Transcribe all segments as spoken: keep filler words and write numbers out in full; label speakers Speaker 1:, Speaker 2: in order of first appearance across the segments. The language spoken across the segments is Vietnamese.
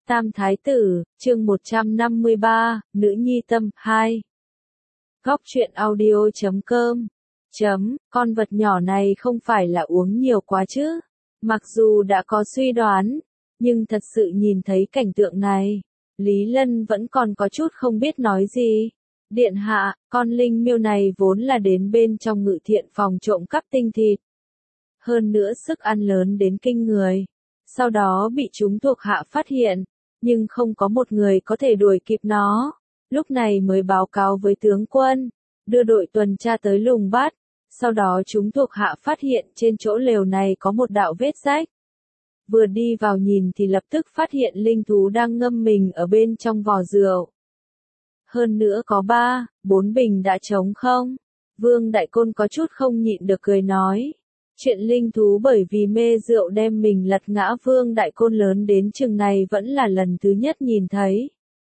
Speaker 1: Tam Thái Tử, chương một trăm năm mươi ba, Nữ Nhi Tâm, hai. Góc truyện audio chấm com. Chấm, con vật nhỏ này không phải là uống nhiều quá chứ. Mặc dù đã có suy đoán, nhưng thật sự nhìn thấy cảnh tượng này, Lý Lân vẫn còn có chút không biết nói gì. Điện hạ, con linh miêu này vốn là đến bên trong ngự thiện phòng trộm cắp tinh thịt. Hơn nữa sức ăn lớn đến kinh người. Sau đó bị chúng thuộc hạ phát hiện, nhưng không có một người có thể đuổi kịp nó. Lúc này mới báo cáo với tướng quân, đưa đội tuần tra tới lùng bắt. Sau đó chúng thuộc hạ phát hiện trên chỗ lều này có một đạo vết rách. Vừa đi vào nhìn thì lập tức phát hiện linh thú đang ngâm mình ở bên trong vò rượu. Hơn nữa có ba, bốn bình đã trống không. Vương Đại Côn có chút không nhịn được cười nói. Chuyện linh thú bởi vì mê rượu đem mình lật ngã Vương Đại Côn lớn đến chừng này vẫn là lần thứ nhất nhìn thấy.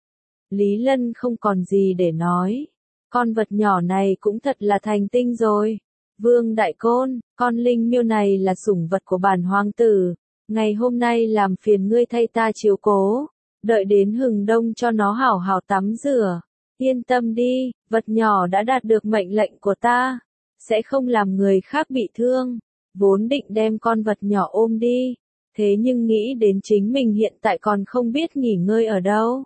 Speaker 1: Lý Lân không còn gì để nói. Con vật nhỏ này cũng thật là thành tinh rồi. Vương Đại Côn, con linh miêu này là sủng vật của bản hoàng tử. Ngày hôm nay làm phiền ngươi thay ta chiếu cố. Đợi đến hừng đông cho nó hảo hảo tắm rửa. Yên tâm đi, vật nhỏ đã đạt được mệnh lệnh của ta. Sẽ không làm người khác bị thương. Vốn định đem con vật nhỏ ôm đi. Thế nhưng nghĩ đến chính mình hiện tại còn không biết nghỉ ngơi ở đâu.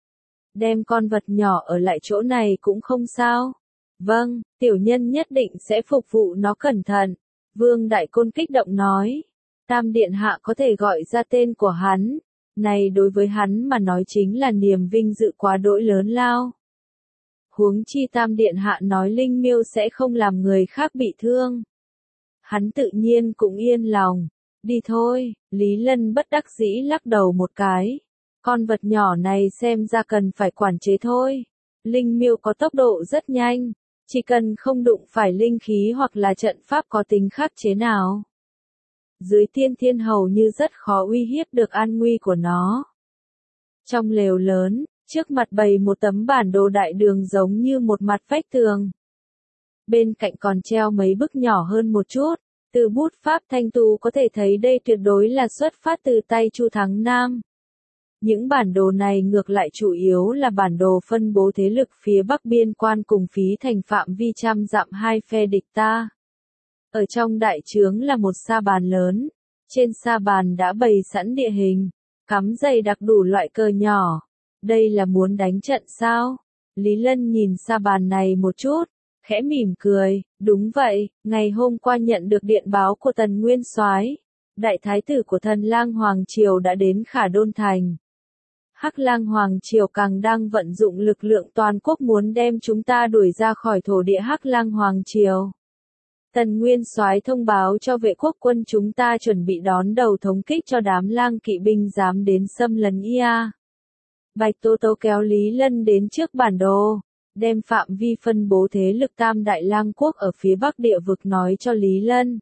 Speaker 1: Đem con vật nhỏ ở lại chỗ này cũng không sao. Vâng, tiểu nhân nhất định sẽ phục vụ nó cẩn thận. Vương Đại Côn kích động nói. Tam Điện Hạ có thể gọi ra tên của hắn. Này đối với hắn mà nói chính là niềm vinh dự quá đỗi lớn lao. Huống chi Tam Điện Hạ nói linh miêu sẽ không làm người khác bị thương. Hắn tự nhiên cũng yên lòng. Đi thôi, Lý Lân bất đắc dĩ lắc đầu một cái. Con vật nhỏ này xem ra cần phải quản chế thôi. Linh miêu có tốc độ rất nhanh. Chỉ cần không đụng phải linh khí hoặc là trận pháp có tính khắc chế nào. Dưới tiên thiên hầu như rất khó uy hiếp được an nguy của nó. Trong lều lớn, trước mặt bày một tấm bản đồ đại đường giống như một mặt vách tường. Bên cạnh còn treo mấy bức nhỏ hơn một chút. Từ bút pháp thanh tú có thể thấy đây tuyệt đối là xuất phát từ tay Chu Thắng Nam. Những bản đồ này ngược lại chủ yếu là bản đồ phân bố thế lực phía bắc biên quan cùng phí thành phạm vi trăm dặm hai phe địch ta. Ở trong đại trướng là một sa bàn lớn. Trên sa bàn đã bày sẵn địa hình, cắm dày đặc đủ loại cờ nhỏ. Đây là muốn đánh trận sao? Lý Lân nhìn sa bàn này một chút. Khẽ mỉm cười, đúng vậy, ngày hôm qua nhận được điện báo của Tần Nguyên Soái, đại thái tử của Thần Lang Hoàng Triều đã đến Khả Đôn Thành. Hắc Lang Hoàng Triều càng đang vận dụng lực lượng toàn quốc muốn đem chúng ta đuổi ra khỏi thổ địa Hắc Lang Hoàng Triều. Tần Nguyên Soái thông báo cho vệ quốc quân chúng ta chuẩn bị đón đầu thống kích cho đám lang kỵ binh dám đến xâm lấn ia. Bạch Tố Tố kéo Lý Lân đến trước bản đồ. Đem phạm vi phân bố thế lực Tam Đại Lang Quốc ở phía bắc địa vực nói cho Lý Lân.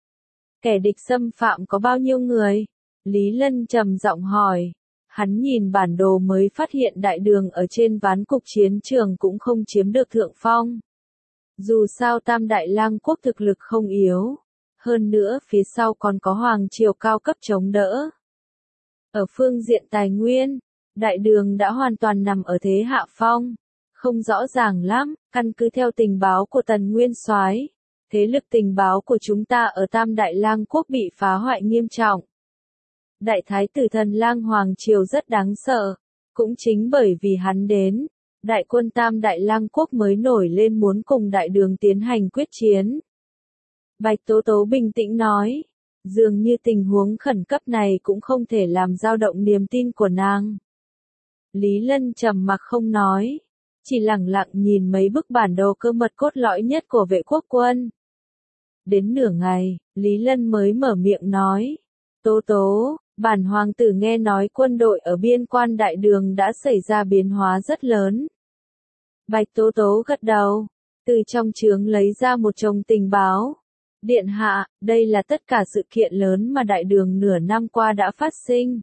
Speaker 1: Kẻ địch xâm phạm có bao nhiêu người? Lý Lân trầm giọng hỏi. Hắn nhìn bản đồ mới phát hiện đại đường ở trên ván cục chiến trường cũng không chiếm được thượng phong. Dù sao Tam Đại Lang Quốc thực lực không yếu. Hơn nữa phía sau còn có Hoàng Triều cao cấp chống đỡ. Ở phương diện tài nguyên, đại đường đã hoàn toàn nằm ở thế hạ phong. Không rõ ràng lắm, căn cứ theo tình báo của Tần Nguyên Soái, thế lực tình báo của chúng ta ở Tam Đại Lang Quốc bị phá hoại nghiêm trọng. Đại thái tử Thần Lang Hoàng Triều rất đáng sợ, cũng chính bởi vì hắn đến, đại quân Tam Đại Lang Quốc mới nổi lên muốn cùng đại đường tiến hành quyết chiến. Bạch Tố Tố bình tĩnh nói, dường như tình huống khẩn cấp này cũng không thể làm dao động niềm tin của nàng. Lý Lân trầm mặc không nói. Chỉ lặng lặng nhìn mấy bức bản đồ cơ mật cốt lõi nhất của vệ quốc quân. Đến nửa ngày, Lý Lân mới mở miệng nói. Tố Tố, bản hoàng tử nghe nói quân đội ở biên quan đại đường đã xảy ra biến hóa rất lớn. Bạch Tố Tố gật đầu, từ trong trướng lấy ra một chồng tình báo. Điện hạ, đây là tất cả sự kiện lớn mà đại đường nửa năm qua đã phát sinh.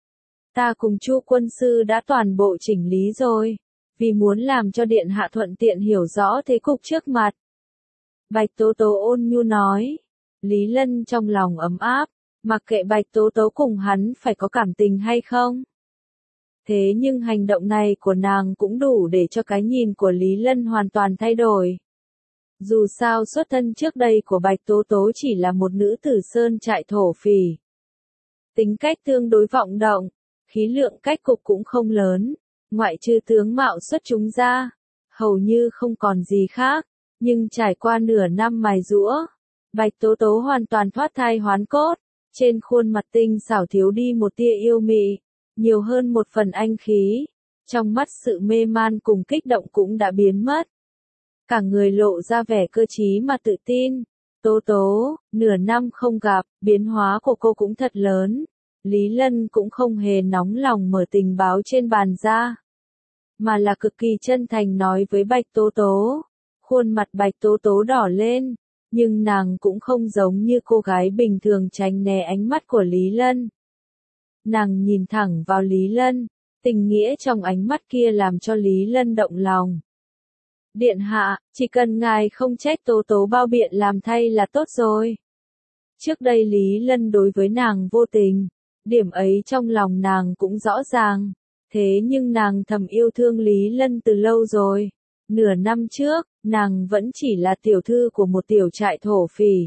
Speaker 1: Ta cùng Chu quân sư đã toàn bộ chỉnh lý rồi. Vì muốn làm cho điện hạ thuận tiện hiểu rõ thế cục trước mặt. Bạch Tố Tố ôn nhu nói. Lý Lân trong lòng ấm áp, mặc kệ Bạch Tố Tố cùng hắn phải có cảm tình hay không. Thế nhưng hành động này của nàng cũng đủ để cho cái nhìn của Lý Lân hoàn toàn thay đổi. Dù sao xuất thân trước đây của Bạch Tố Tố chỉ là một nữ tử sơn trại thổ phỉ. Tính cách tương đối vọng động, khí lượng cách cục cũng không lớn, ngoại trừ tướng mạo xuất chúng ra, hầu như không còn gì khác, nhưng trải qua nửa năm mài giũa, Bạch Tố Tố hoàn toàn thoát thai hoán cốt, trên khuôn mặt tinh xảo thiếu đi một tia yêu mị, nhiều hơn một phần anh khí, trong mắt sự mê man cùng kích động cũng đã biến mất. Cả người lộ ra vẻ cơ trí mà tự tin. Tố Tố, nửa năm không gặp, biến hóa của cô cũng thật lớn. Lý Lân cũng không hề nóng lòng mở tình báo trên bàn ra, mà là cực kỳ chân thành nói với Bạch Tố Tố. Khuôn mặt Bạch Tố Tố đỏ lên, nhưng nàng cũng không giống như cô gái bình thường tránh né ánh mắt của Lý Lân. Nàng nhìn thẳng vào Lý Lân, tình nghĩa trong ánh mắt kia làm cho Lý Lân động lòng. Điện hạ, chỉ cần ngài không trách Tố Tố bao biện làm thay là tốt rồi. Trước đây Lý Lân đối với nàng vô tình, điểm ấy trong lòng nàng cũng rõ ràng, thế nhưng nàng thầm yêu thương Lý Lân từ lâu rồi. Nửa năm trước, nàng vẫn chỉ là tiểu thư của một tiểu trại thổ phỉ.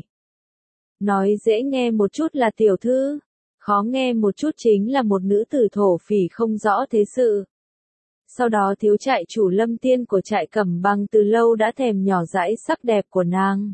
Speaker 1: Nói dễ nghe một chút là tiểu thư, khó nghe một chút chính là một nữ tử thổ phỉ không rõ thế sự. Sau đó thiếu trại chủ Lâm Tiên của trại Cẩm Bằng từ lâu đã thèm nhỏ dãi sắc đẹp của nàng.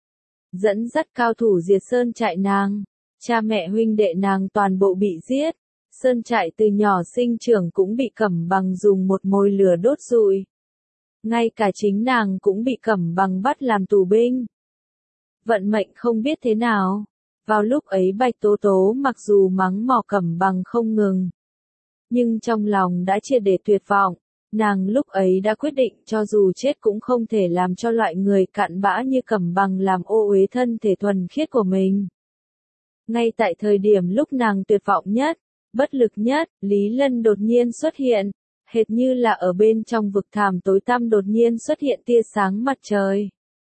Speaker 1: Dẫn dắt cao thủ diệt sơn trại nàng, cha mẹ huynh đệ nàng toàn bộ bị giết, sơn trại từ nhỏ sinh trưởng cũng bị Cẩm Bằng dùng một mồi lửa đốt rụi. Ngay cả chính nàng cũng bị Cẩm Bằng bắt làm tù binh. Vận mệnh không biết thế nào, vào lúc ấy Bạch Tố Tố mặc dù mắng mỏ Cẩm Bằng không ngừng, nhưng trong lòng đã triệt để tuyệt vọng, nàng lúc ấy đã quyết định cho dù chết cũng không thể làm cho loại người cặn bã như Cẩm Bằng làm ô uế thân thể thuần khiết của mình. Ngay tại thời điểm lúc nàng tuyệt vọng nhất, bất lực nhất, Lý Lân đột nhiên xuất hiện, hệt như là ở bên trong vực thẳm tối tăm đột nhiên xuất hiện tia sáng mặt trời.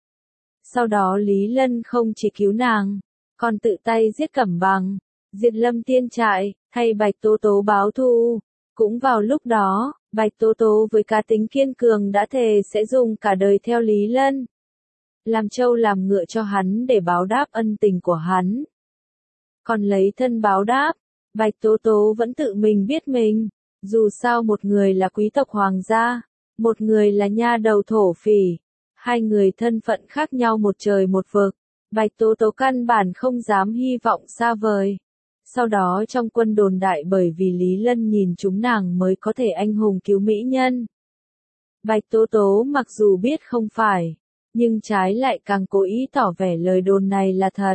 Speaker 1: Sau đó Lý Lân không chỉ cứu nàng, còn tự tay giết Cẩm Bằng, diệt Lâm Tiên trại, thay Bạch Tố Tố báo thù. Cũng vào lúc đó, Bạch Tố Tố với cá tính kiên cường đã thề sẽ dùng cả đời theo Lý Lân, làm trâu làm ngựa cho hắn để báo đáp ân tình của hắn. Còn lấy thân báo đáp, Bạch Tố Tố vẫn tự mình biết mình, dù sao một người là quý tộc hoàng gia, một người là nha đầu thổ phỉ, hai người thân phận khác nhau một trời một vực, Bạch Tố Tố căn bản không dám hy vọng xa vời. Sau đó trong quân đồn đại bởi vì Lý Lân nhìn chúng nàng mới có thể anh hùng cứu mỹ nhân. Bạch Tố Tố mặc dù biết không phải, nhưng trái lại càng cố ý tỏ vẻ lời đồn này là thật.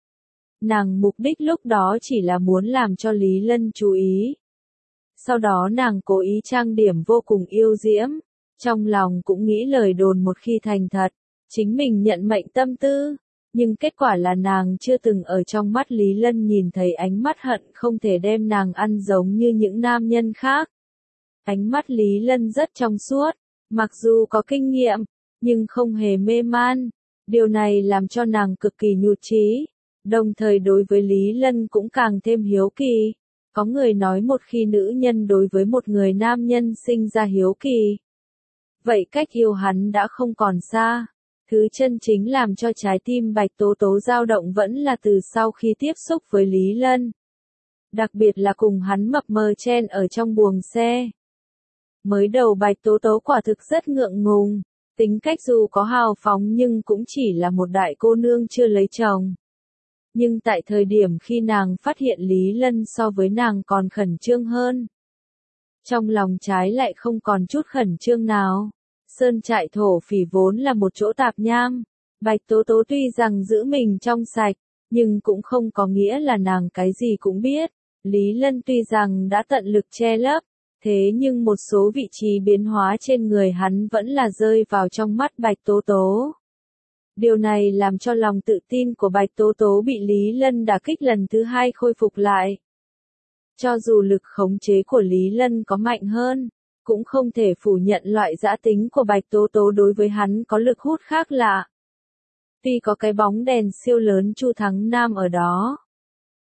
Speaker 1: Nàng mục đích lúc đó chỉ là muốn làm cho Lý Lân chú ý. Sau đó nàng cố ý trang điểm vô cùng yêu diễm, trong lòng cũng nghĩ lời đồn một khi thành thật, chính mình nhận mệnh tâm tư. Nhưng kết quả là nàng chưa từng ở trong mắt Lý Lân nhìn thấy ánh mắt hận không thể đem nàng ăn giống như những nam nhân khác. Ánh mắt Lý Lân rất trong suốt, mặc dù có kinh nghiệm, nhưng không hề mê man. Điều này làm cho nàng cực kỳ nhụt chí, đồng thời đối với Lý Lân cũng càng thêm hiếu kỳ. Có người nói một khi nữ nhân đối với một người nam nhân sinh ra hiếu kỳ, vậy cách yêu hắn đã không còn xa. Thứ chân chính làm cho trái tim Bạch Tố Tố dao động vẫn là từ sau khi tiếp xúc với Lý Lân. Đặc biệt là cùng hắn mập mờ chen ở trong buồng xe. Mới đầu Bạch Tố Tố quả thực rất ngượng ngùng, tính cách dù có hào phóng nhưng cũng chỉ là một đại cô nương chưa lấy chồng. Nhưng tại thời điểm khi nàng phát hiện Lý Lân so với nàng còn khẩn trương hơn, trong lòng trái lại không còn chút khẩn trương nào. Sơn trại thổ phỉ vốn là một chỗ tạp nham, Bạch Tố Tố tuy rằng giữ mình trong sạch, nhưng cũng không có nghĩa là nàng cái gì cũng biết. Lý Lân tuy rằng đã tận lực che lấp, thế nhưng một số vị trí biến hóa trên người hắn vẫn là rơi vào trong mắt Bạch Tố Tố. Điều này làm cho lòng tự tin của Bạch Tố Tố bị Lý Lân đả kích lần thứ hai khôi phục lại. Cho dù lực khống chế của Lý Lân có mạnh hơn, cũng không thể phủ nhận loại dã tính của Bạch Tố Tố đối với hắn có lực hút khác lạ. Tuy có cái bóng đèn siêu lớn Chu Thắng Nam ở đó,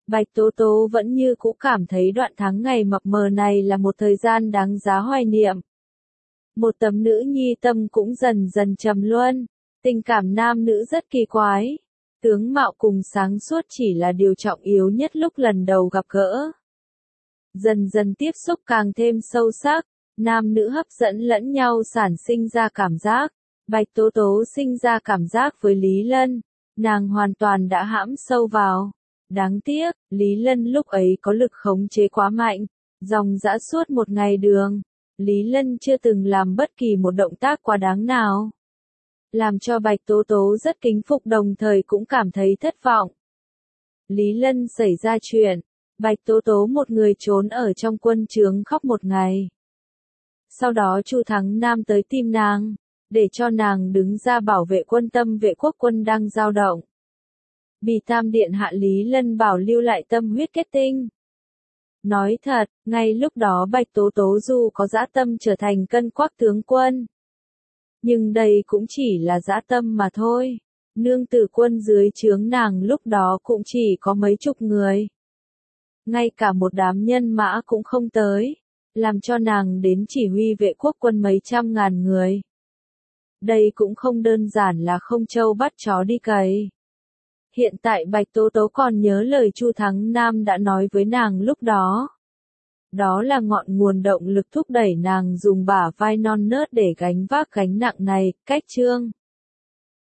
Speaker 1: Bạch Tố Tố vẫn như cũ cảm thấy đoạn tháng ngày mập mờ này là một thời gian đáng giá hoài niệm. Một tấm nữ nhi tâm cũng dần dần trầm luân, tình cảm nam nữ rất kỳ quái. Tướng mạo cùng sáng suốt chỉ là điều trọng yếu nhất lúc lần đầu gặp gỡ. Dần dần tiếp xúc càng thêm sâu sắc, nam nữ hấp dẫn lẫn nhau sản sinh ra cảm giác. Bạch Tố Tố sinh ra cảm giác với Lý Lân, nàng hoàn toàn đã hãm sâu vào. Đáng tiếc, Lý Lân lúc ấy có lực khống chế quá mạnh, dòng dã suốt một ngày đường. Lý Lân chưa từng làm bất kỳ một động tác quá đáng nào. Làm cho Bạch Tố Tố rất kính phục đồng thời cũng cảm thấy thất vọng. Lý Lân xảy ra chuyện, Bạch Tố Tố một người trốn ở trong quân trướng khóc một ngày. Sau đó Chu Thắng Nam tới tìm nàng, để cho nàng đứng ra bảo vệ quân tâm vệ quốc quân đang dao động. Bì Tam Điện hạ Lý Lân bảo lưu lại tâm huyết kết tinh. Nói thật, ngay lúc đó Bạch Tố Tố dù có dã tâm trở thành cân quắc tướng quân. Nhưng đây cũng chỉ là dã tâm mà thôi. Nương tử quân dưới trướng nàng lúc đó cũng chỉ có mấy chục người. Ngay cả một đám nhân mã cũng không tới. Làm cho nàng đến chỉ huy vệ quốc quân mấy trăm ngàn người. Đây cũng không đơn giản là không trâu bắt chó đi cày. Hiện tại Bạch Tố Tố còn nhớ lời Chu Thắng Nam đã nói với nàng lúc đó. Đó là ngọn nguồn động lực thúc đẩy nàng dùng bả vai non nớt để gánh vác gánh nặng này, cách chương.